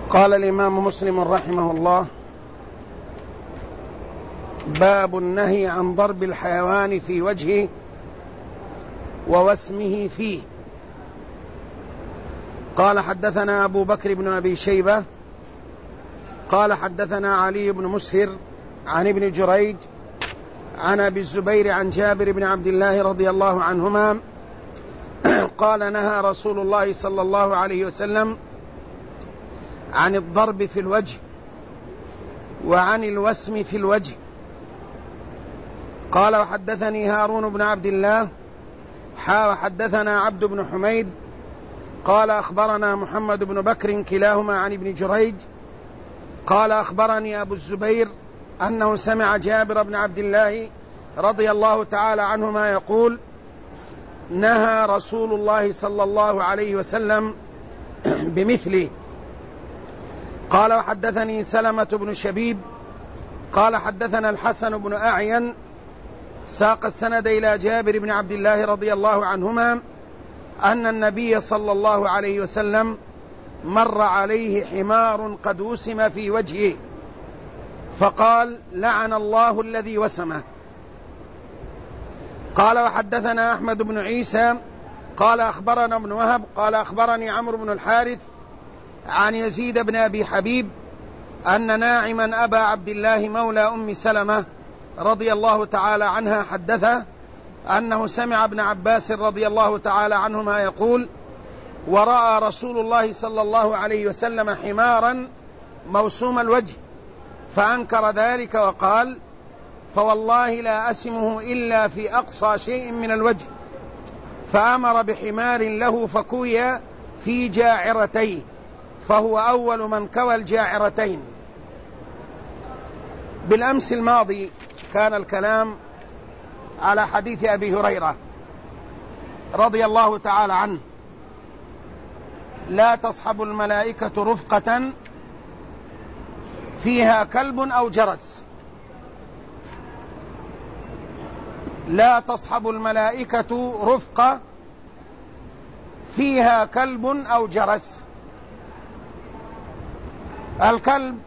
قال الإمام مسلم رحمه الله: باب النهي عن ضرب الحيوان في وجهه ووسمه فيه. قال: حدثنا أبو بكر بن أبي شيبة قال: حدثنا علي بن مسهر عن ابن جريج عن أبي الزبير عن جابر بن عبد الله رضي الله عنهما قال: نهى رسول الله صلى الله عليه وسلم عن الضرب في الوجه وعن الوسم في الوجه. قال: وحدثني هارون بن عبد الله وحدثنا عبد بن حميد قال: أخبرنا محمد بن بكر كلاهما عن ابن جريج قال: أخبرني أبو الزبير أنه سمع جابر بن عبد الله رضي الله تعالى عنهما يقول: نهى رسول الله صلى الله عليه وسلم بمثله. قال: وحدثني سلمة بن شبيب قال: حدثنا الحسن بن أعين ساق السند إلى جابر بن عبد الله رضي الله عنهما أن النبي صلى الله عليه وسلم مر عليه حمار قد وسم في وجهه فقال: لعن الله الذي وسمه. قال: وحدثنا أحمد بن عيسى قال: أخبرنا ابن وهب قال: أخبرني عمرو بن الحارث عن يزيد بن أبي حبيب أن ناعما أبا عبد الله مولى أم سلمة رضي الله تعالى عنها حدثه أنه سمع ابن عباس رضي الله تعالى عنهما يقول: ورأى رسول الله صلى الله عليه وسلم حمارا موسوم الوجه فأنكر ذلك وقال: فوالله لا أسمه إلا في أقصى شيء من الوجه، فأمر بحمار له فكوي في جاعرتيه، فهو أول من كوى الجاعرتين. بالأمس الماضي كان الكلام على حديث أبي هريرة رضي الله تعالى عنه: لا تصحب الملائكة رفقة فيها كلب أو جرس. لا تصحب الملائكة رفقة فيها كلب أو جرس. الكلب،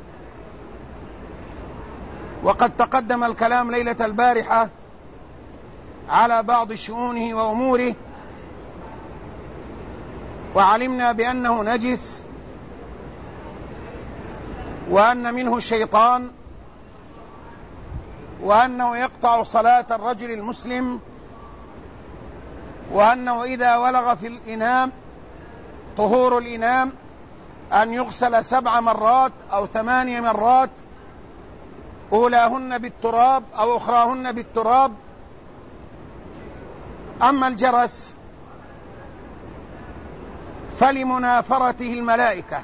وقد تقدم الكلام ليلة البارحة على بعض شؤونه وأموره، وعلمنا بأنه نجس وأن منه شيطان وأنه يقطع صلاة الرجل المسلم، وأنه إذا ولغ في الإناء طهور الإناء أن يغسل 7 مرات أو 8 مرات، أولاهن بالتراب أو أخراهن بالتراب. أما الجرس فلمنافرته الملائكة،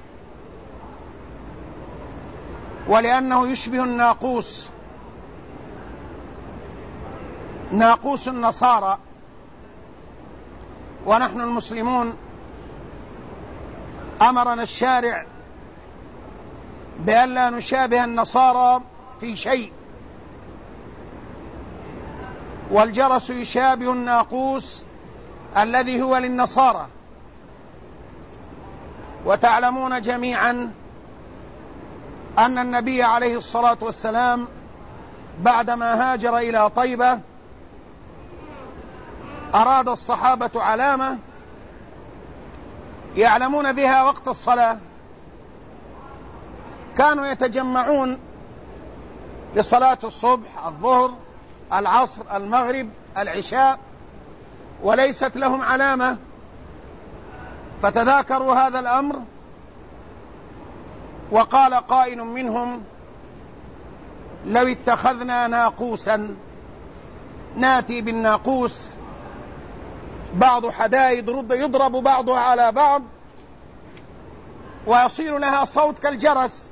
ولأنه يشبه الناقوس، ناقوس النصارى، ونحن المسلمون أمرنا الشارع بأن لا نشابه النصارى في شيء، والجرس يشابه الناقوس الذي هو للنصارى. وتعلمون جميعا أن النبي عليه الصلاة والسلام بعدما هاجر إلى طيبة أراد الصحابة علامة يعلمون بها وقت الصلاة، كانوا يتجمعون لصلاة الصبح، الظهر، العصر، المغرب، العشاء، وليست لهم علامة، فتذاكروا هذا الأمر وقال قائل منهم: لو اتخذنا ناقوسا ناتي بالناقوس، بعض حدائد يضرب بعضها على بعض ويصير لها صوت كالجرس.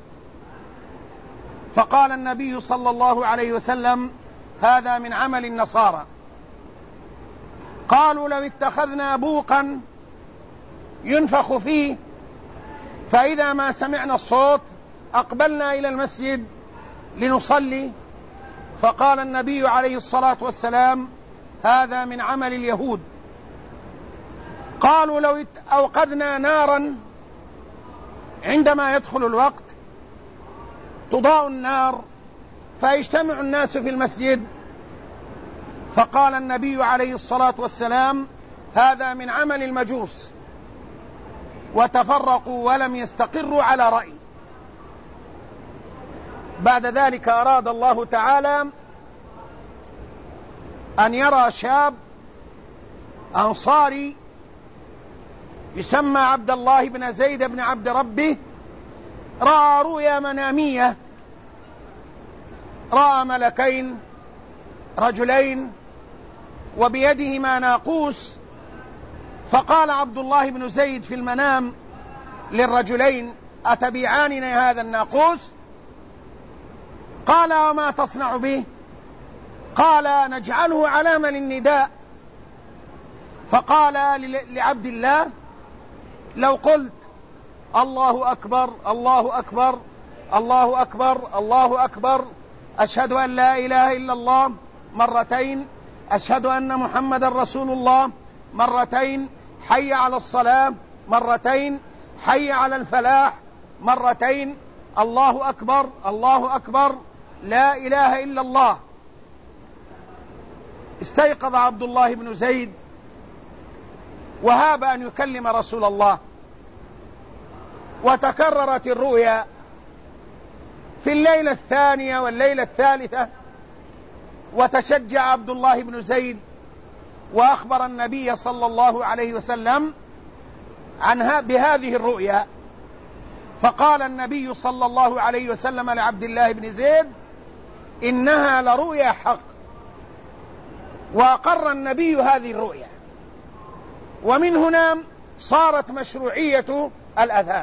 فقال النبي صلى الله عليه وسلم: هذا من عمل النصارى. قالوا: لو اتخذنا بوقا ينفخ فيه، فإذا ما سمعنا الصوت أقبلنا إلى المسجد لنصلي. فقال النبي عليه الصلاة والسلام: هذا من عمل اليهود. قالوا: لو أوقدنا نارا عندما يدخل الوقت تضاء النار فيجتمع الناس في المسجد، فقال النبي عليه الصلاة والسلام: هذا من عمل المجوس، وتفرقوا ولم يستقروا على رأي. بعد ذلك أراد الله تعالى أن يرى شاب أنصاري يسمى عبد الله بن زيد بن عبد ربه، رأى رؤيا منامية، رأى ملكين رجلين وبيدهما ناقوس، فقال عبد الله بن زيد في المنام للرجلين: أتبيعاننا هذا الناقوس؟ قال: وما تصنع به؟ قال: نجعله علامة للنداء. فقال لعبد الله: لو قلت الله أكبر الله أكبر الله أكبر الله أكبر، أشهد أن لا إله إلا الله مرتين، أشهد أن محمد رسول الله مرتين، حي على الصلاة مرتين، حي على الفلاح مرتين، الله أكبر الله أكبر، لا إله إلا الله. استيقظ عبد الله بن زيد وهاب أن يكلم رسول الله، وتكررت الرؤيا في الليلة الثانية والليلة الثالثة، وتشجع عبد الله بن زيد وأخبر النبي صلى الله عليه وسلم عنها بهذه الرؤيا. فقال النبي صلى الله عليه وسلم لعبد الله بن زيد: إنها لرؤيا حق. وأقر النبي هذه الرؤيا، ومن هنا صارت مشروعية الأذان.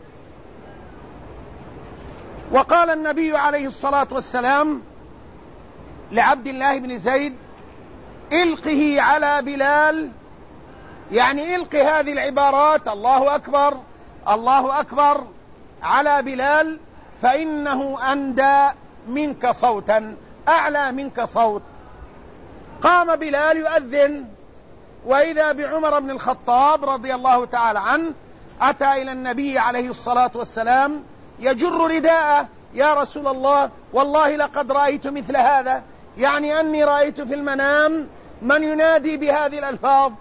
وقال النبي عليه الصلاة والسلام لعبد الله بن زيد: إلقه على بلال، يعني إلقي هذه العبارات الله أكبر الله أكبر على بلال، فإنه أندى منك صوتا، أعلى منك صوت. قام بلال يؤذن، وإذا بعمر بن الخطاب رضي الله تعالى عنه أتى إلى النبي عليه الصلاة والسلام يجر رداءه: يا رسول الله، والله لقد رأيت مثل هذا، يعني أني رأيت في المنام من ينادي بهذه الألفاظ.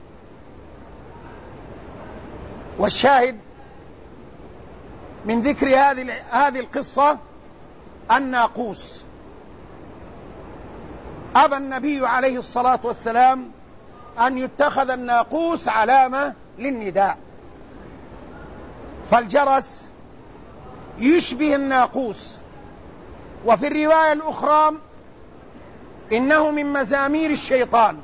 والشاهد من ذكر هذه القصة الناقوس. أبى النبي عليه الصلاة والسلام أن يتخذ الناقوس علامة للنداء، فالجرس يشبه الناقوس. وفي الرواية الأخرى إنه من مزامير الشيطان.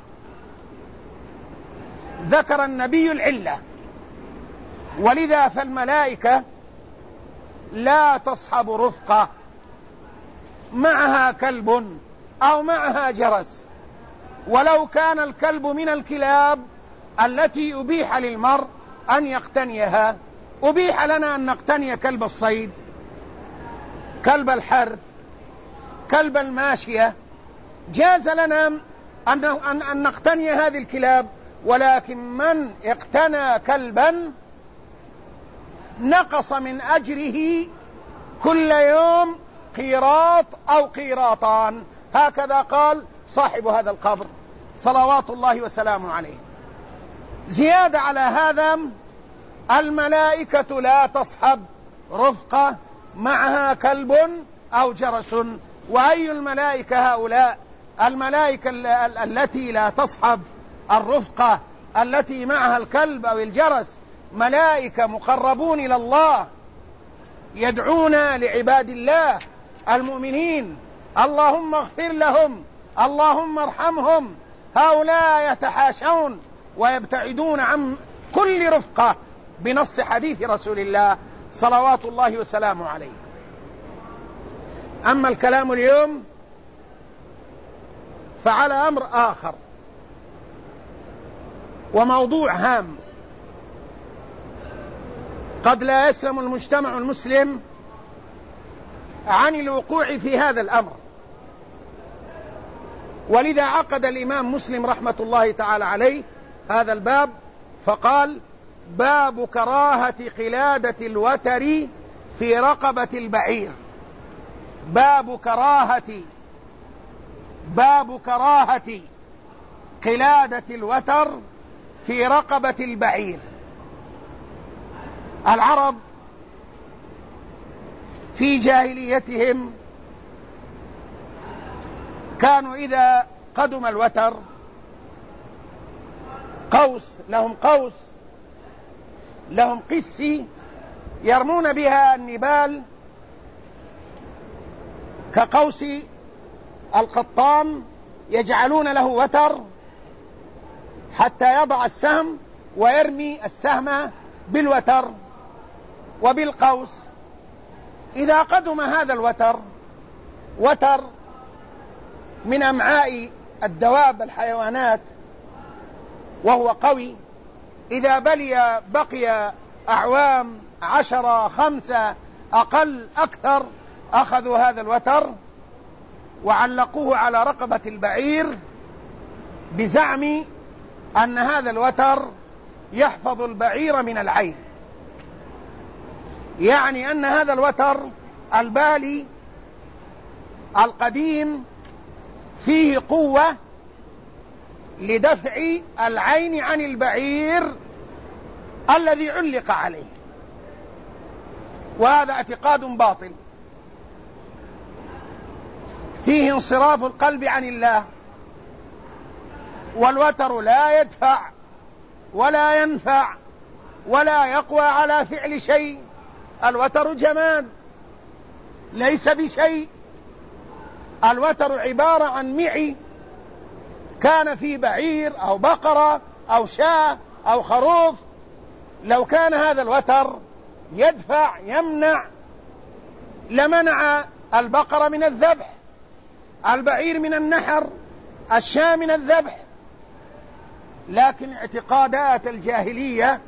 ذكر النبي العلة، ولذا فالملائكة لا تصحب رفقة معها كلب أو معها جرس، ولو كان الكلب من الكلاب التي أبيح للمرء أن يقتنيها. أبيح لنا أن نقتني كلب الصيد، كلب الحرث، كلب الماشية، جاز لنا أن نقتني هذه الكلاب، ولكن من اقتنى كلبا نقص من أجره كل يوم قيراط أو قيراطان، هكذا قال صاحب هذا القبر صلوات الله وسلامه عليه. زيادة على هذا، الملائكة لا تصحب رفقة معها كلب أو جرس. وأي الملائكة هؤلاء؟ الملائكة التي لا تصحب الرفقة التي معها الكلب أو الجرس ملائكة مقربون إلى الله، يدعون لعباد الله المؤمنين: اللهم اغفر لهم، اللهم ارحمهم. هؤلاء يتحاشون ويبتعدون عن كل رفقة بنص حديث رسول الله صلوات الله وسلامه عليه. أما الكلام اليوم فعلى أمر آخر وموضوع هام، قد لا يسلم المجتمع المسلم عن الوقوع في هذا الأمر. ولذا عقد الإمام مسلم رحمة الله تعالى عليه هذا الباب، فقال: باب كراهة قلادة الوتر في رقبة البعير. باب كراهة قلادة الوتر في رقبة البعير. العرب في جاهليتهم كانوا إذا قدم الوتر لهم قسي يرمون بها النبال كقوس القطان، يجعلون له وتر حتى يضع السهم ويرمي السهم بالوتر وبالقوس. إذا قدم هذا الوتر، وتر من أمعاء الدواب الحيوانات وهو قوي، إذا بقي أعوام 10 5 أقل أكثر، أخذوا هذا الوتر وعلقوه على رقبة البعير بزعم أن هذا الوتر يحفظ البعير من العين، يعني أن هذا الوتر البالي القديم فيه قوة لدفع العين عن البعير الذي علق عليه، وهذا اعتقاد باطل فيه انصراف القلب عن الله. والوتر لا يدفع ولا ينفع ولا يقوى على فعل شيء، الوتر جماد ليس بشيء. الوتر عبارة عن معي كان في بعير أو بقرة أو شاة أو خروف. لو كان هذا الوتر يدفع يمنع لمنع البقرة من الذبح، البعير من النحر، الشاة من الذبح. لكن اعتقادات الجاهلية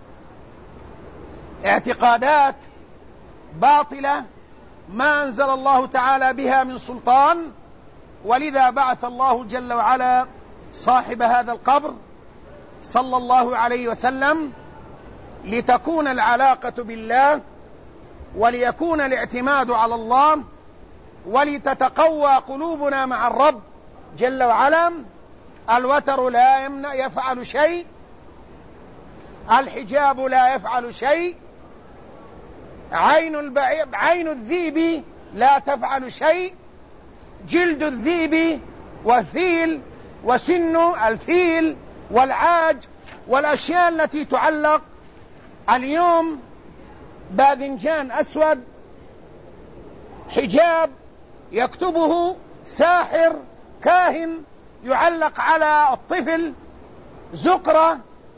اعتقادات باطلة ما أنزل الله تعالى بها من سلطان، ولذا بعث الله جل وعلا صاحب هذا القبر صلى الله عليه وسلم لتكون العلاقة بالله، وليكون الاعتماد على الله، ولتتقوى قلوبنا مع الرب جل وعلا. الوتر لا يفعل شيء، الحجاب لا يفعل شيء، عين الذئب لا تفعل شيء، جلد الذئب والفيل وسن الفيل والعاج والأشياء التي تعلق اليوم، باذنجان أسود، حجاب يكتبه ساحر كاهن يعلق على الطفل، زقرة،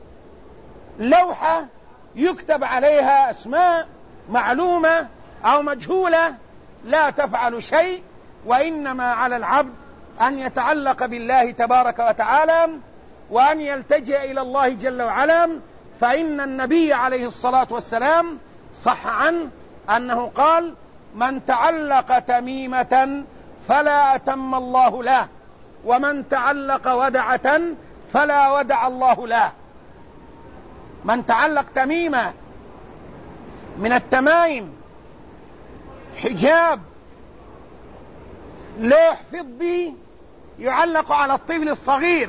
لوحة يكتب عليها أسماء معلومة أو مجهولة لا تفعل شيء. وإنما على العبد أن يتعلق بالله تبارك وتعالى وأن يلتجئ إلى الله جل وعلا. فإن النبي عليه الصلاة والسلام صح عنه أنه قال: من تعلق تميمة فلا أتم الله له، ومن تعلق ودعة فلا ودع الله له. من تعلق تميمة من التمائم، حجاب، لوح فضي يعلق على الطفل الصغير،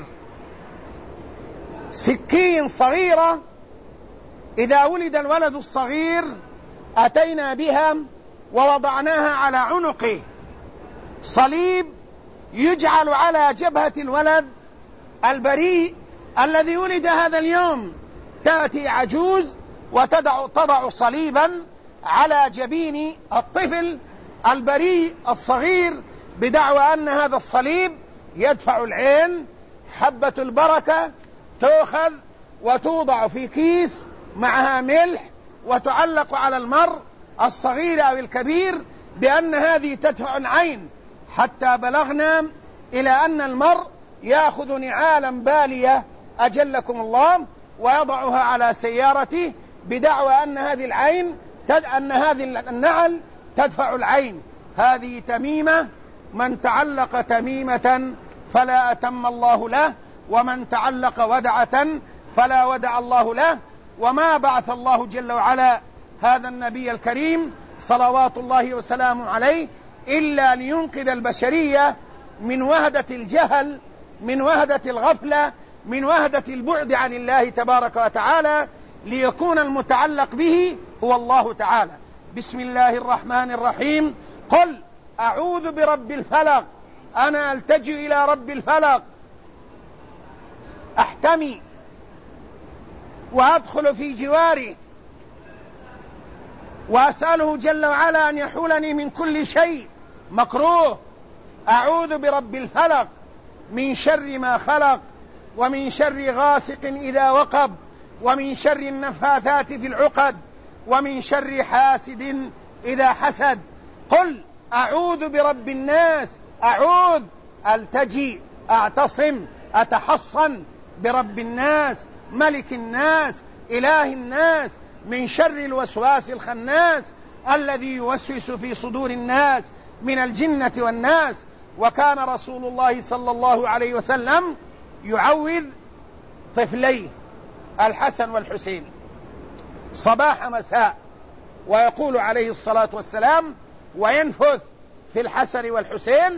سكين صغيرة إذا ولد الولد الصغير أتينا بها ووضعناها على عنقه، صليب يجعل على جبهة الولد البريء الذي ولد هذا اليوم. تأتي عجوز وتضع صليبا على جبين الطفل البريء الصغير بدعوى أن هذا الصليب يدفع العين. حبة البركة تؤخذ وتوضع في كيس معها ملح وتعلق على المرء الصغير أو الكبير بأن هذه تدفع العين، حتى بلغنا إلى أن المرء يأخذ نعالا بالية أجلكم الله ويضعها على سيارته بدعوى أن هذه العين أن هذه النعل تدفع العين. هذه تميمة. من تعلق تميمة فلا أتم الله له، ومن تعلق ودعة فلا ودع الله له. وما بعث الله جل وعلا هذا النبي الكريم صلوات الله وسلامه عليه إلا لينقذ البشرية من وهدة الجهل، من وهدة الغفلة، من وهدة البعد عن الله تبارك وتعالى، ليكون المتعلق به هو الله تعالى. بسم الله الرحمن الرحيم. قل أعوذ برب الفلق، أنا ألتجئ إلى رب الفلق، أحتمي وأدخل في جواره وأسأله جل وعلا أن يحولني من كل شيء مكروه. أعوذ برب الفلق من شر ما خلق، ومن شر غاسق إذا وقب، ومن شر النفاثات في العقد، ومن شر حاسد إذا حسد. قل أعوذ برب الناس، أعوذ ألتجي أعتصم أتحصن برب الناس ملك الناس إله الناس من شر الوسواس الخناس الذي يوسوس في صدور الناس من الجنة والناس. وكان رسول الله صلى الله عليه وسلم يعوذ طفليه الحسن والحسين صباح مساء، ويقول عليه الصلاة والسلام وينفث في الحسن والحسين: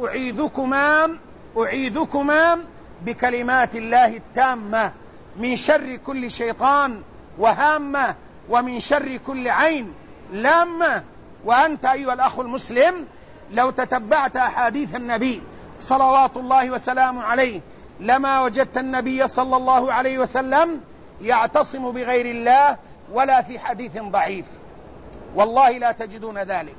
أعيذكما بكلمات الله التامة من شر كل شيطان وهامة، ومن شر كل عين لامة. وأنت أيها الأخ المسلم لو تتبعت أحاديث النبي صلوات الله وسلامه عليه لما وجدت النبي صلى الله عليه وسلم يعتصم بغير الله ولا في حديث ضعيف، والله لا تجدون ذلك.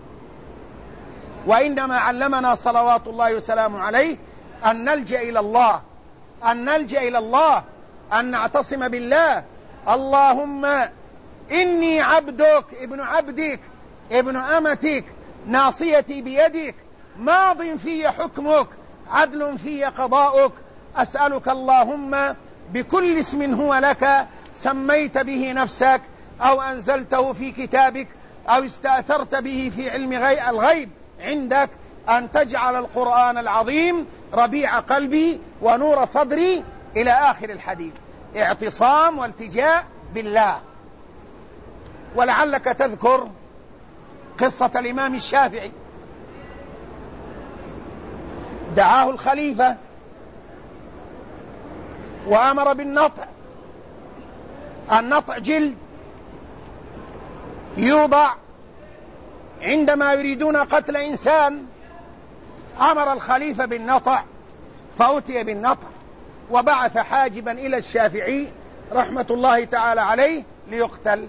وإنما علمنا صلوات الله وسلامه عليه أن نلجأ إلى الله، أن نلجأ إلى الله، أن نعتصم بالله. اللهم إني عبدك ابن عبدك ابن أمتك ناصيتي بيدك ماض في حكمك عدل في قضاؤك، أسألك اللهم بكل اسم هو لك سميت به نفسك أو أنزلته في كتابك أو استأثرت به في علم الغيب عندك أن تجعل القرآن العظيم ربيع قلبي ونور صدري إلى آخر الحديث. اعتصام والتجاء بالله. ولعلك تذكر قصة الإمام الشافعي، دعاه الخليفة وأمر بالنطع. النطع جلد يوضع عندما يريدون قتل إنسان، أمر الخليفة بالنطع فأتي بالنطع، وبعث حاجبا إلى الشافعي رحمة الله تعالى عليه ليقتل.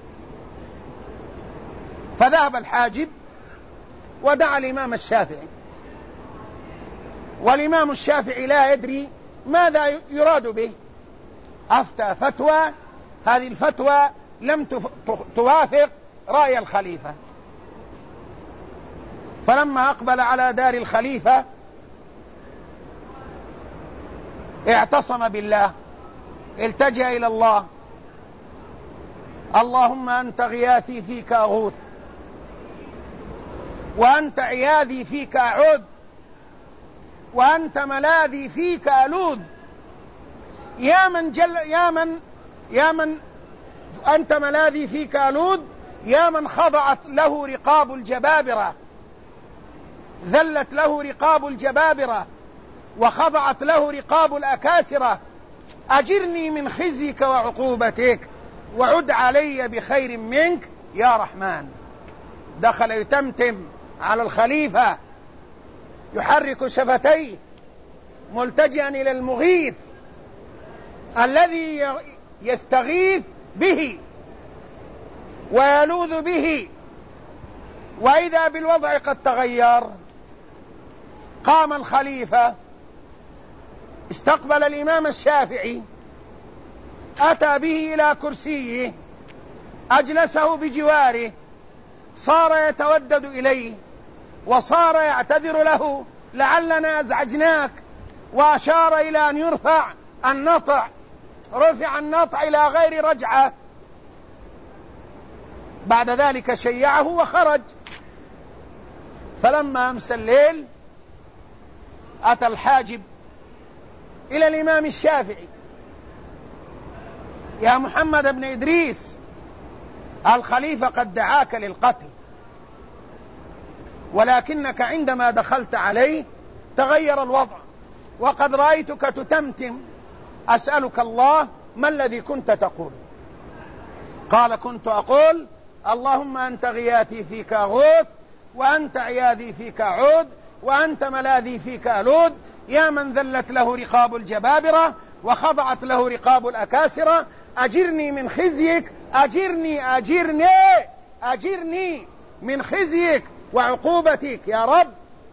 فذهب الحاجب ودعا الإمام الشافعي، والإمام الشافعي لا يدري ماذا يراد به، أفتى فتوى، هذه الفتوى لم توافق رأي الخليفة. فلما أقبل على دار الخليفة اعتصم بالله، التجأ إلى الله: اللهم أنت غياثي فيك أغوث، وأنت عياذي فيك أعوذ، وأنت ملاذي فيك ألوذ. يا من أنت ملاذي فيك ألوذ، يا من خضعت له رقاب الجبابرة، ذلت له رقاب الجبابرة وخضعت له رقاب الأكاسرة، أجرني من خزيك وعقوبتك وعد علي بخير منك يا رحمن. دخل يتمتم على الخليفة يحرك شفتيه ملتجئا إلى المغيث الذي يستغيث به ويلوذ به. وإذا بالوضع قد تغير، قام الخليفة استقبل الإمام الشافعي، أتى به إلى كرسيه، أجلسه بجواره، صار يتودد إليه وصار يعتذر له: لعلنا أزعجناك، وأشار إلى أن يرفع النطع. رفع النطع إلى غير رجعة. بعد ذلك شيعه وخرج. فلما أمسى الليل أتى الحاجب إلى الإمام الشافعي يا محمد بن إدريس الخليفة قد دعاك للقتل، ولكنك عندما دخلت عليه تغير الوضع، وقد رأيتك تتمتم. أسألك الله ما الذي كنت تقول؟ قال كنت أقول اللهم أنت غياثي فيك أغوث، وأنت عياذي فيك أعود، وأنت ملاذي فيك ألود، يا من ذلت له رقاب الجبابرة وخضعت له رقاب الأكاسرة، أجرني من خزيك، أجرني من خزيك وعقوبتك يا رب،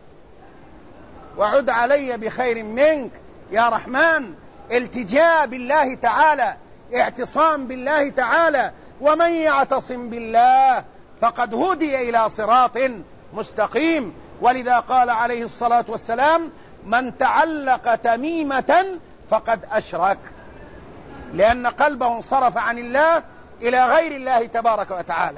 وعد علي بخير منك يا رحمن. التجاء بالله تعالى، اعتصام بالله تعالى، ومن يعتصم بالله فقد هدي إلى صراط مستقيم. ولذا قال عليه الصلاة والسلام من تعلق تميمة فقد أشرك، لأن قلبه انصرف عن الله إلى غير الله تبارك وتعالى.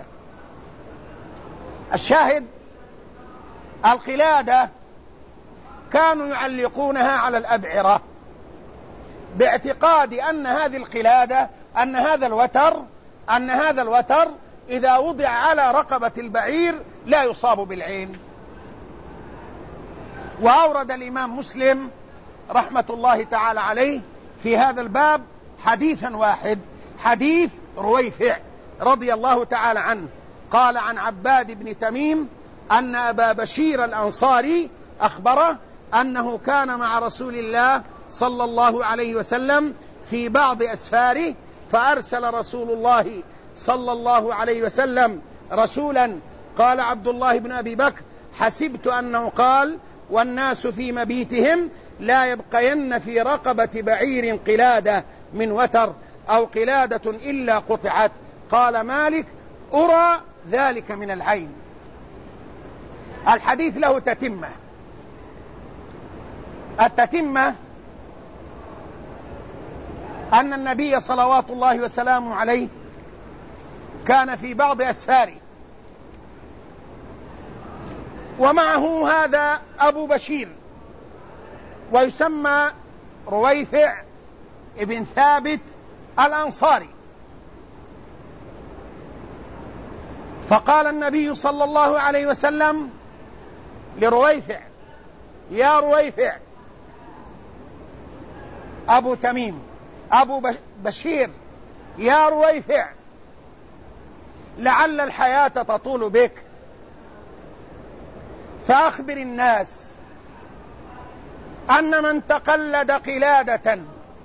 الشاهد القلادة كانوا يعلقونها على الأبعرة باعتقاد أن هذه القلادة أن هذا الوتر إذا وضع على رقبة البعير لا يصاب بالعين. وأورد الإمام مسلم رحمة الله تعالى عليه في هذا الباب حديثا واحد، حديث رويفع رضي الله تعالى عنه، قال عن عباد بن تميم أن أبا بشير الأنصاري أخبره أنه كان مع رسول الله صلى الله عليه وسلم في بعض أسفاره، فأرسل رسول الله صلى الله عليه وسلم رسولا، قال عبد الله بن أبي بكر حسبت أنه قال والناس في مبيتهم لا يبقين في رقبة بعير قلادة من وتر أو قلادة إلا قطعت. قال مالك أرى ذلك من العين. الحديث له تتمة. التتمة أن النبي صلوات الله وسلامه عليه كان في بعض أسفاره ومعه هذا أبو بشير ويسمى رويفع ابن ثابت الأنصاري. فقال النبي صلى الله عليه وسلم لرويفع يا رويفع أبو تميم أبو بشير يا رويفع لعل الحياة تطول بك، فأخبر الناس أن من تقلد قلادة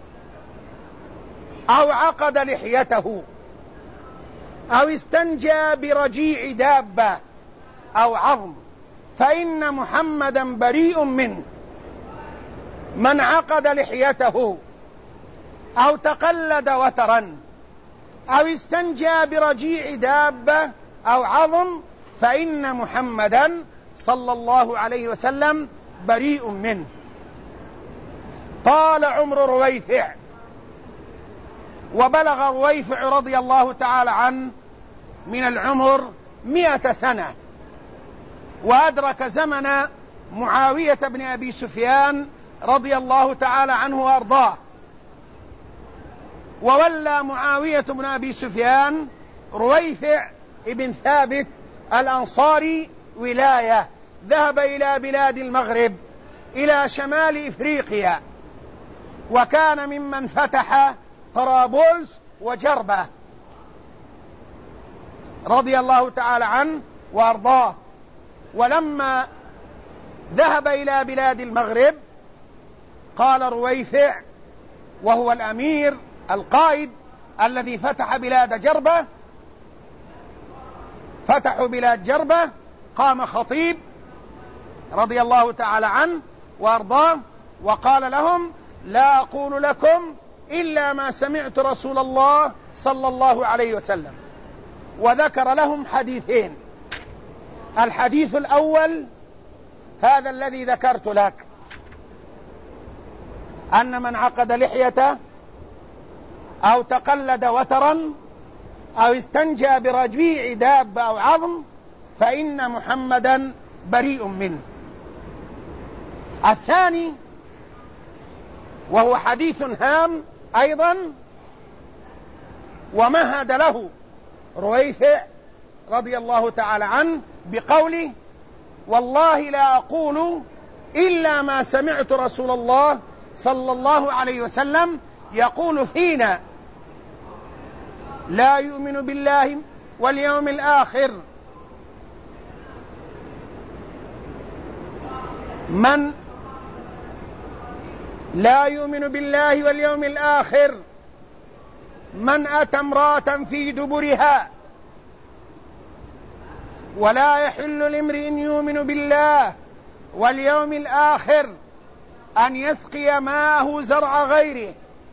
أو عقد لحيته أو استنجى برجيع دابة أو عظم فإن محمدا بريء منه. من عقد لحيته أو تقلد وترا أو استنجى برجيع دابة أو عظم فإن محمدا صلى الله عليه وسلم بريء منه. طال عمر رويفع وبلغ رويفع رضي الله تعالى عنه من العمر 100 سنة، وأدرك زمن معاوية بن أبي سفيان رضي الله تعالى عنه وأرضاه، وولى معاوية بن أبي سفيان رويفع ابن ثابت الأنصاري ولاية، ذهب إلى بلاد المغرب إلى شمال إفريقيا، وكان ممن فتح طرابلس وجربة رضي الله تعالى عنه وأرضاه. ولما ذهب إلى بلاد المغرب قال رويفع وهو الأمير القائد الذي فتح بلاد جربة، فتحوا بلاد جربة، قام خطيب رضي الله تعالى عنه وأرضاه وقال لهم لا أقول لكم إلا ما سمعت رسول الله صلى الله عليه وسلم، وذكر لهم حديثين. الحديث الأول هذا الذي ذكرت لك، أن من عقد لحيته أو تقلد وترا أو استنجى برجيع دابة أو عظم فإن محمدا بريء منه. الثاني وهو حديث هام أيضا، ومهد له رويفع رضي الله تعالى عنه بقوله: والله لا أقول إلا ما سمعت رسول الله صلى الله عليه وسلم يقول فينا: لا يؤمن بالله واليوم الآخر من لا يؤمن بالله واليوم الآخر من أتى امرأة في دبرها، ولا يحل لامرئ يؤمن بالله واليوم الآخر أن يسقي ماءه زرع غيره،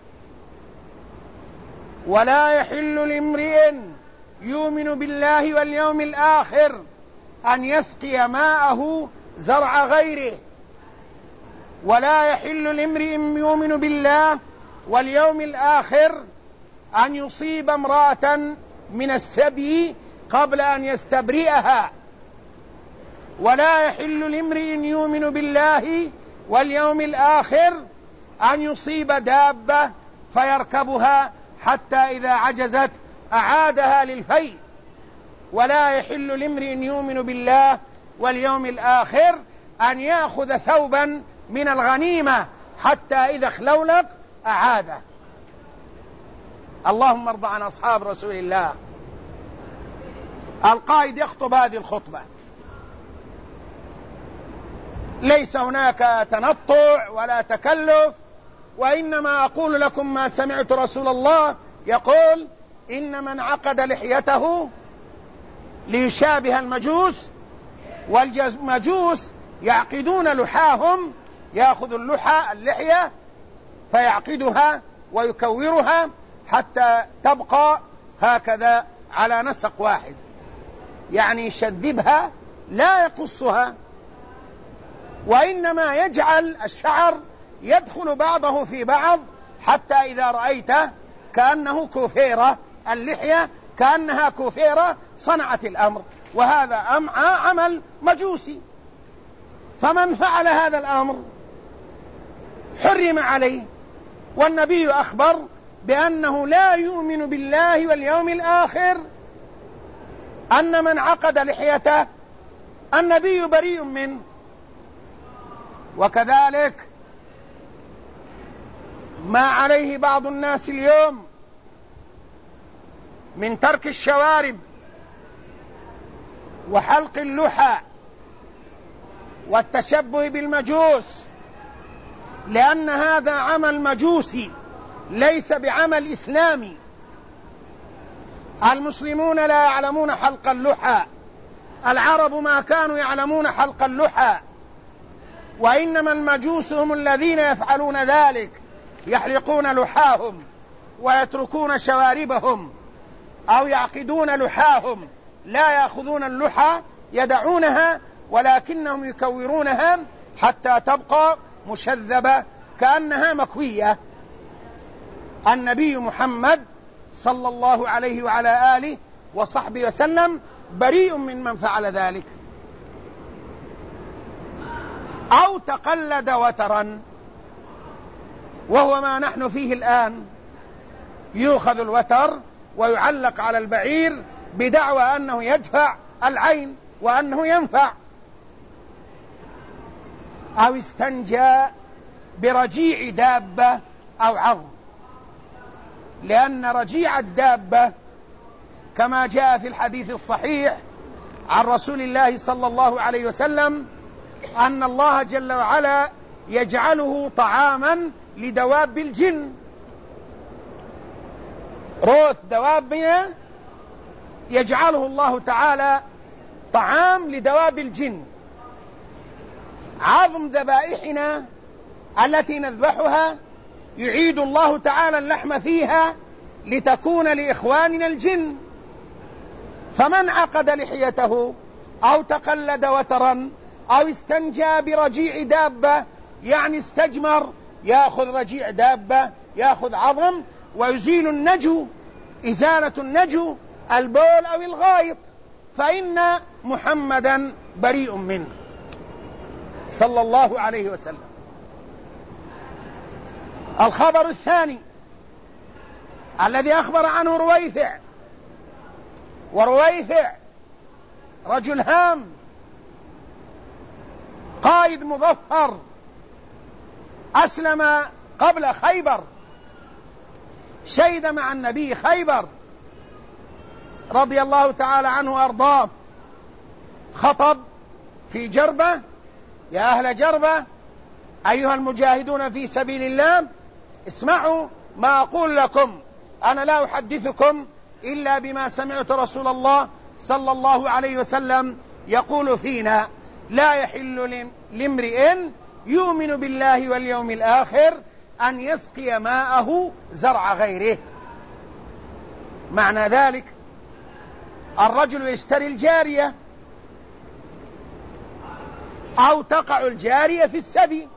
ولا يحل لامرئ يؤمن بالله واليوم الآخر أن يسقي ماءه زرع غيره، ولا يحل لامرئ يؤمن بالله واليوم الآخر أن يصيب امرأة من السبي قبل أن يستبرئها، ولا يحل لامرئ يؤمن بالله واليوم الآخر أن يصيب دابة فيركبها حتى إذا عجزت أعادها للفيء، ولا يحل لامرئ يؤمن بالله واليوم الآخر أن يأخذ ثوبا من الغنيمة حتى إذا اخلولق أعاده. اللهم ارض عن أصحاب رسول الله. القائد يخطب هذه الخطبة، ليس هناك تنطع ولا تكلف، وإنما أقول لكم ما سمعت رسول الله يقول: إن من عقد لحيته ليشابه المجوس، والمجوس يعقدون لحاهم، يأخذ اللحية فيعقدها ويكورها حتى تبقى هكذا على نسق واحد، يعني يشذبها لا يقصها، وإنما يجعل الشعر يدخل بعضه في بعض حتى إذا رأيته كأنه كوفيرة، اللحية كأنها كوفيرة صنعت الأمر، وهذا عمل مجوسي. فمن فعل هذا الأمر حرم عليه، والنبي أخبر بأنه لا يؤمن بالله واليوم الآخر، أن من عقد لحيته النبي بريء منه. وكذلك ما عليه بعض الناس اليوم من ترك الشوارب وحلق اللحى والتشبه بالمجوس، لأن هذا عمل مجوسي ليس بعمل إسلامي. المسلمون لا يعلمون حلق اللحى، العرب ما كانوا يعلمون حلق اللحى، وإنما المجوس هم الذين يفعلون ذلك، يحلقون لحاهم ويتركون شواربهم، أو يعقدون لحاهم، لا يأخذون اللحى يدعونها، ولكنهم يكورونها حتى تبقى مشذبة كأنها مكوية. النبي محمد صلى الله عليه وعلى آله وصحبه وسلم بريء من فعل ذلك. أو تقلد وترا، وهو ما نحن فيه الآن، يؤخذ الوتر ويعلق على البعير بدعوى أنه يدفع العين وأنه ينفع. أو استنجى برجيع دابة أو عظم، لأن رجيع الدابة كما جاء في الحديث الصحيح عن رسول الله صلى الله عليه وسلم أن الله جل وعلا يجعله طعاما لدواب الجن، روث دوابنا يجعله الله تعالى طعام لدواب الجن. عظم ذبائحنا التي نذبحها يعيد الله تعالى اللحم فيها لتكون لإخواننا الجن. فمن عقد لحيته أو تقلد وترا أو استنجى برجيع دابة، يعني استجمر، يأخذ رجيع دابة، يأخذ عظم ويزيل النجو، إزالة النجو البول أو الغائط، فإن محمدا بريء منه صلى الله عليه وسلم. الخبر الثاني الذي أخبر عنه رويفع، ورويفع رجل هام قائد مظفر أسلم قبل خيبر، شهد مع النبي خيبر رضي الله تعالى عنه وأرضاه، خطب في جربة: يا أهل جربة أيها المجاهدون في سبيل الله، اسمعوا ما أقول لكم، أنا لا أحدثكم إلا بما سمعت رسول الله صلى الله عليه وسلم يقول فينا: لا يحل لامرئ يؤمن بالله واليوم الآخر أن يسقي ماءه زرع غيره. معنى ذلك الرجل يشتري الجارية أو تقع الجارية في السبي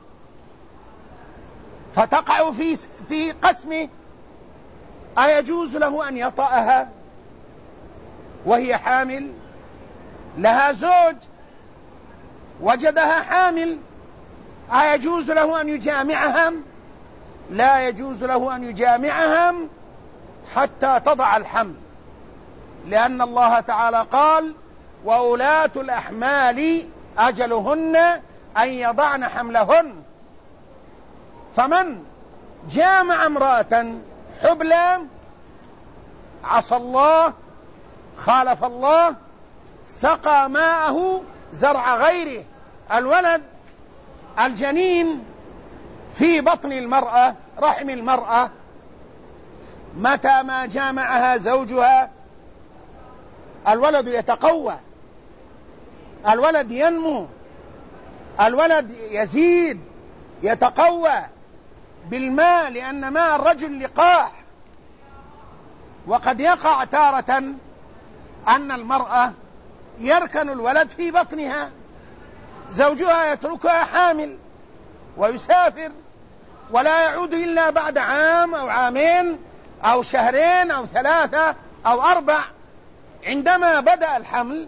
فتقع في قسمه، أيجوز له أن يطأها وهي حامل؟ لها زوج وجدها حامل، أيجوز له أن يجامعها؟ لا يجوز له أن يجامعها حتى تضع الحمل، لأن الله تعالى قال: وأولاة الأحمال أجلهن أن يضعن حملهن. فمن جامع امرأة حبلى عصى الله، خالف الله، سقى ماءه زرع غيره. الولد الجنين في بطن المرأة، رحم المرأة، متى ما جامعها زوجها الولد يتقوى، الولد ينمو، الولد يزيد يتقوى بالماء، لأن ماء الرجل لقاح. وقد يقع تارة أن المرأة يركن الولد في بطنها، زوجها يتركها حامل ويسافر ولا يعود إلا بعد عام أو عامين أو شهرين أو 3 أو 4. عندما بدأ الحمل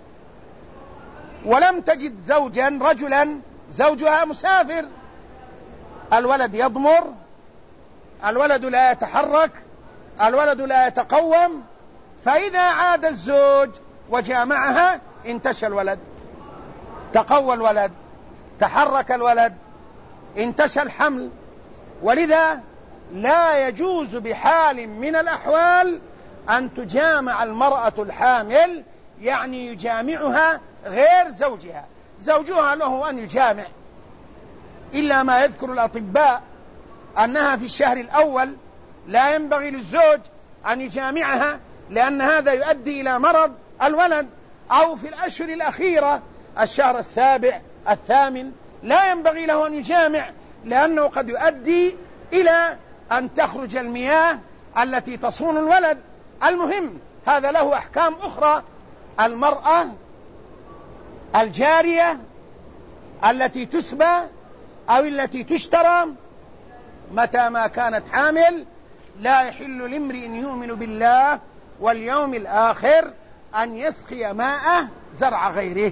ولم تجد زوجا رجلا، زوجها مسافر، الولد يضمر، الولد لا يتحرك، الولد لا يتقوم، فإذا عاد الزوج وجامعها انتشى الولد، تقوى الولد، تحرك الولد، انتشى الحمل. ولذا لا يجوز بحال من الأحوال أن تجامع المرأة الحامل، يعني يجامعها غير زوجها، زوجها له أن يجامع، إلا ما يذكر الأطباء أنها في الشهر الأول لا ينبغي للزوج أن يجامعها، لأن هذا يؤدي إلى مرض الولد، أو في الأشهر الأخيرة، الشهر 7 8 لا ينبغي له أن يجامع، لأنه قد يؤدي إلى أن تخرج المياه التي تصون الولد. المهم هذا له أحكام أخرى. المرأة الجارية التي تسبى أو التي تشترى متى ما كانت حامل لا يحل لامرئ يؤمن بالله واليوم الآخر أن يسقي ماءه زرع غيره.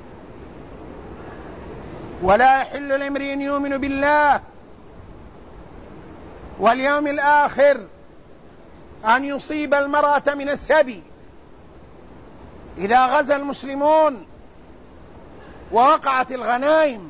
ولا يحل لامرئ يؤمن بالله واليوم الآخر أن يصيب المرأة من السبي. إذا غزا المسلمون ووقعت الغنائم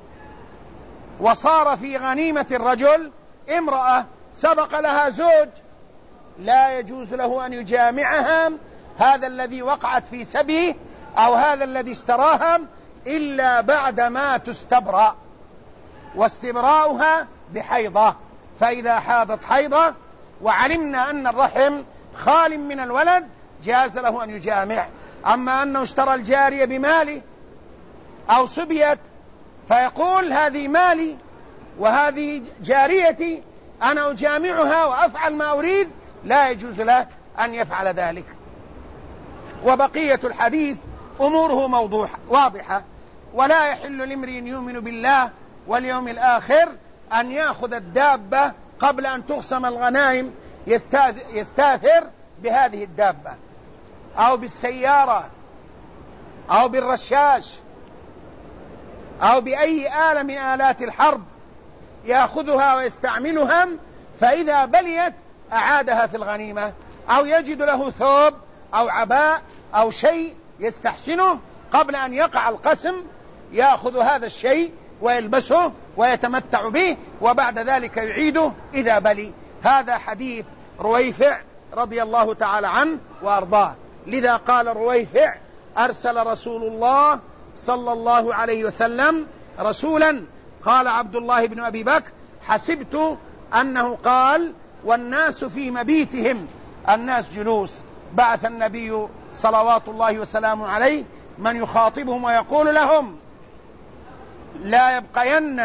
وصار في غنيمة الرجل امرأة سبق لها زوج، لا يجوز له أن يجامعها هذا الذي وقعت في سبيه أو هذا الذي اشتراها إلا بعدما تستبرأ، واستبراؤها بحيضة. فإذا حاضت حيضة وعلمنا أن الرحم خال من الولد جاز له أن يجامع. أما أنه اشترى الجارية بماله أو سبيت فيقول هذه مالي وهذه جاريتي أنا أجامعها وأفعل ما أريد، لا يجوز له أن يفعل ذلك. وبقية الحديث أموره واضحة. ولا يحل لامرئ يؤمن بالله واليوم الآخر أن يأخذ الدابة قبل أن تقسم الغنائم، يستاثر بهذه الدابة أو بالسيارة أو بالرشاش أو بأي آلة من آلات الحرب، يأخذها ويستعملها، فإذا بليت أعادها في الغنيمة، أو يجد له ثوب أو عباء أو شيء يستحسنه قبل أن يقع القسم، يأخذ هذا الشيء ويلبسه ويتمتع به، وبعد ذلك يعيده إذا بلي. هذا حديث رويفع رضي الله تعالى عنه وأرضاه. لذا قال رويفع: أرسل رسول الله صلى الله عليه وسلم رسولا. قال عبد الله بن أبي بكر: حسبت أنه قال: والناس في مبيتهم، الناس جلوس. بعث النبي صلوات الله وسلامه عليه من يخاطبهم ويقول لهم: لا يبقين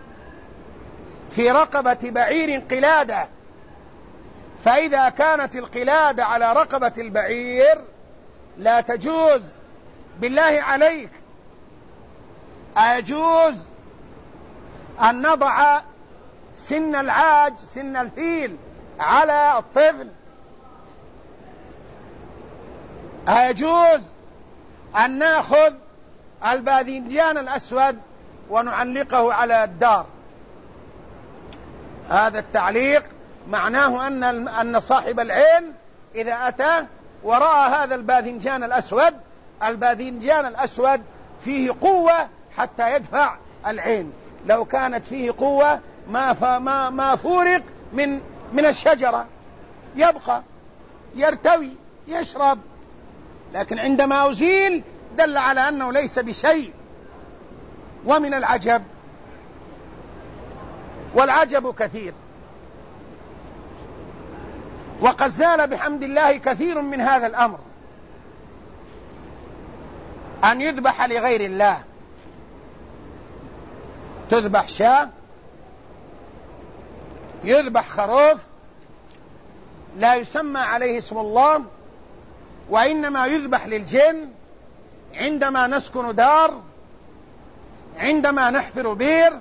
في رقبة بعير قلادة، فإذا كانت القلادة على رقبة البعير لا تجوز. بالله عليك، أيجوز أن نضع سن العاج، سن الفيل، على الطفل؟ أيجوز أن نأخذ الباذنجان الأسود ونعلقه على الدار؟ هذا التعليق معناه أن صاحب العين إذا أتى ورأى هذا الباذنجان الأسود، الباذنجان الأسود فيه قوة حتى يدفع العين. لو كانت فيه قوة ما فورق من الشجرة، يبقى يرتوي يشرب، لكن عندما أزيل دل على أنه ليس بشيء. ومن العجب، والعجب كثير، وقد زال بحمد الله كثير من هذا الأمر، أن يذبح لغير الله. تذبح شاة، يذبح خروف، لا يسمى عليه اسم الله، وإنما يذبح للجن عندما نسكن دار، عندما نحفر بير.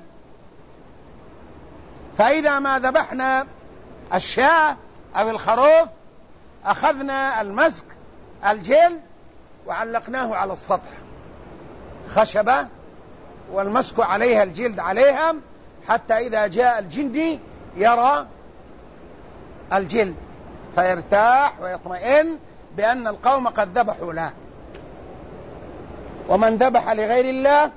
فإذا ما ذبحنا الشاة أو الخروف أخذنا المسك الجلد وعلقناه على السطح، خشبة والمسك عليها الجلد عليها، حتى إذا جاء الجندي يرى الجلد فيرتاح ويطمئن بأن القوم قد ذبحوا له. ومن ذبح لغير الله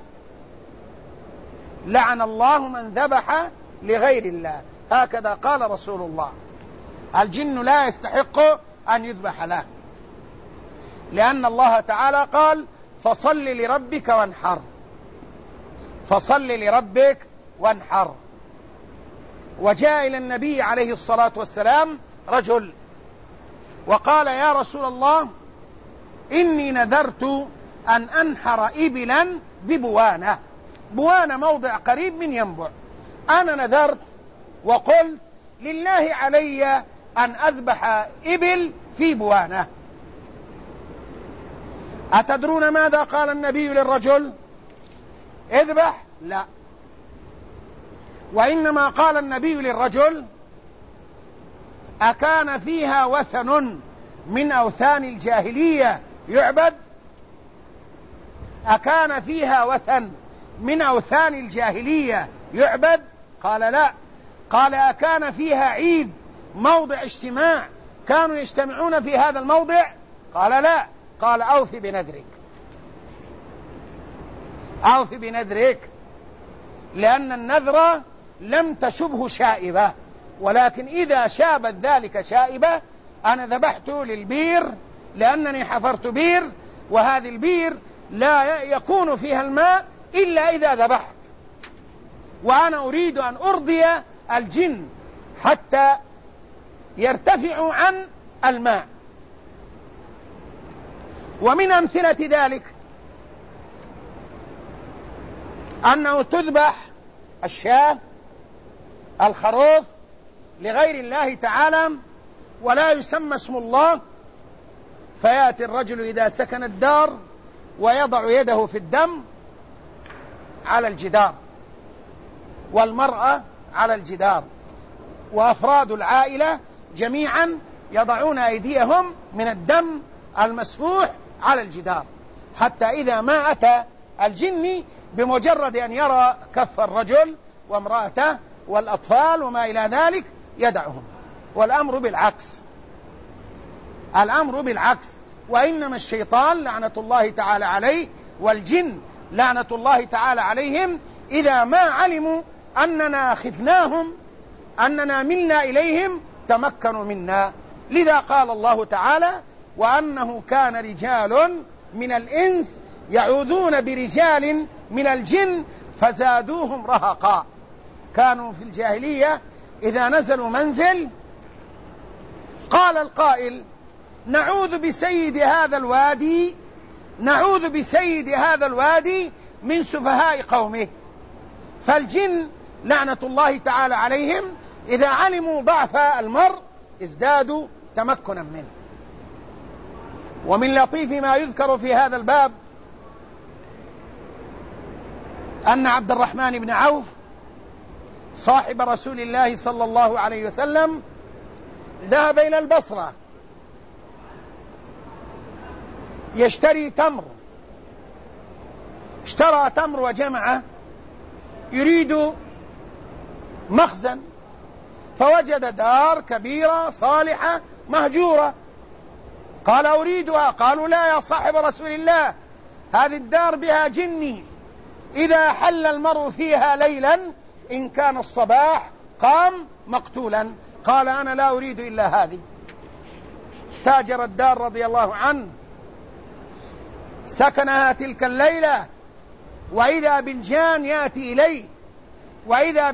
لعن الله من ذبح لغير الله، هكذا قال رسول الله. الجن لا يستحق أن يذبح له، لأن الله تعالى قال: فصل لربك وانحر، فصل لربك وانحر. وجاء إلى النبي عليه الصلاة والسلام رجل وقال: يا رسول الله، إني نذرت أن أنحر إبلا ببوانة. بوانة موضع قريب من ينبع. أنا نذرت وقلت لله علي أن أذبح إبل في بوانة. أتدرون ماذا قال النبي للرجل؟ اذبح؟ لا، وإنما قال النبي للرجل: أكان فيها وثن من أوثان الجاهلية يعبد؟ أكان فيها وثن من أوثان الجاهلية يعبد؟ قال لا. قال: أكان فيها عيد، موضع اجتماع كانوا يجتمعون في هذا الموضع؟ قال لا. قال: أوف بنذرك، أوف بنذرك، لأن النذر لم تشبه شائبة، ولكن إذا شابت ذلك شائبة أنا ذبحت للبير لأنني حفرت بير، وهذه البير لا يكون فيها الماء إلا إذا ذبحت، وأنا أريد أن أرضي الجن حتى يرتفعوا عن الماء. ومن أمثلة ذلك أنه تذبح الشاة، الخروف، لغير الله تعالى ولا يسمى اسم الله، فيأتي الرجل إذا سكن الدار ويضع يده في الدم على الجدار، والمرأة على الجدار، وأفراد العائلة جميعا يضعون أيديهم من الدم المسفوح على الجدار، حتى إذا ما أتى الجني بمجرد أن يرى كف الرجل وامرأته والأطفال وما إلى ذلك يدعهم. والأمر بالعكس، الأمر بالعكس. وإنما الشيطان لعنة الله تعالى عليه والجن لعنة الله تعالى عليهم إذا ما علموا أننا خفناهم، أننا ملنا إليهم، تمكنوا منا. لذا قال الله تعالى: وأنه كان رجال من الإنس يعوذون برجال من الجن فزادوهم رهقا. كانوا في الجاهلية إذا نزلوا منزل قال القائل: نعوذ بسيد هذا الوادي من سفهاء قومه. فالجن لعنة الله تعالى عليهم إذا علموا ضعف المرء ازدادوا تمكنا منه. ومن لطيف ما يذكر في هذا الباب أن عبد الرحمن بن عوف صاحب رسول الله صلى الله عليه وسلم ذهب إلى البصرة يشتري تمر، اشترى تمر وجمعه، يريد مخزن، فوجد دار كبيرة صالحة مهجورة، قال: أريدها. قالوا: لا يا صاحب رسول الله، هذه الدار بها جني، إذا حل المرء فيها ليلا إن كان الصباح قام مقتولا. قال: أنا لا أريد إلا هذه. استاجر الدار رضي الله عنه، سكنها تلك الليلة، وإذا بالجان يأتي إليه، وإذا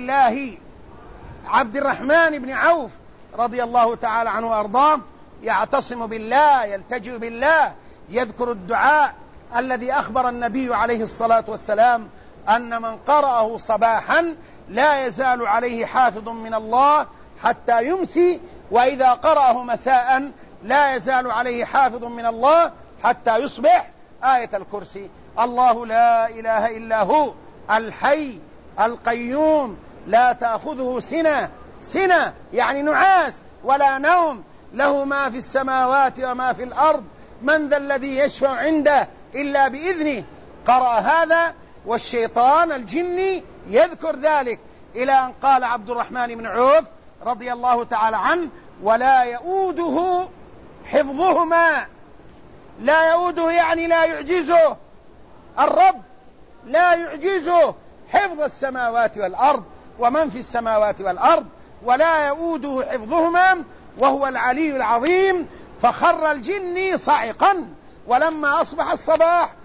عبد الرحمن بن عوف رضي الله تعالى عنه وأرضاه يعتصم بالله، يلتجئ بالله، يذكر الدعاء الذي أخبر النبي عليه الصلاة والسلام أن من قرأه صباحا لا يزال عليه حافظ من الله حتى يمسي، وإذا قرأه مساء لا يزال عليه حافظ من الله حتى يصبح. آية الكرسي: الله لا إله إلا هو الحي القيوم لا تأخذه سنة يعني نعاس ولا نوم، له ما في السماوات وما في الأرض، من ذا الذي يشفع عنده إلا بإذنه. قرأ هذا والشيطان الجني يذكر ذلك، إلى أن قال عبد الرحمن بن عوف رضي الله تعالى عنه: ولا يؤوده حفظهما. لا يؤوده يعني لا يعجزه، الرب لا يعجزه حفظ السماوات والأرض ومن في السماوات والأرض، ولا يؤوده حفظهما وهو العلي العظيم. فخر الجن صعقا، ولما أصبح الصباح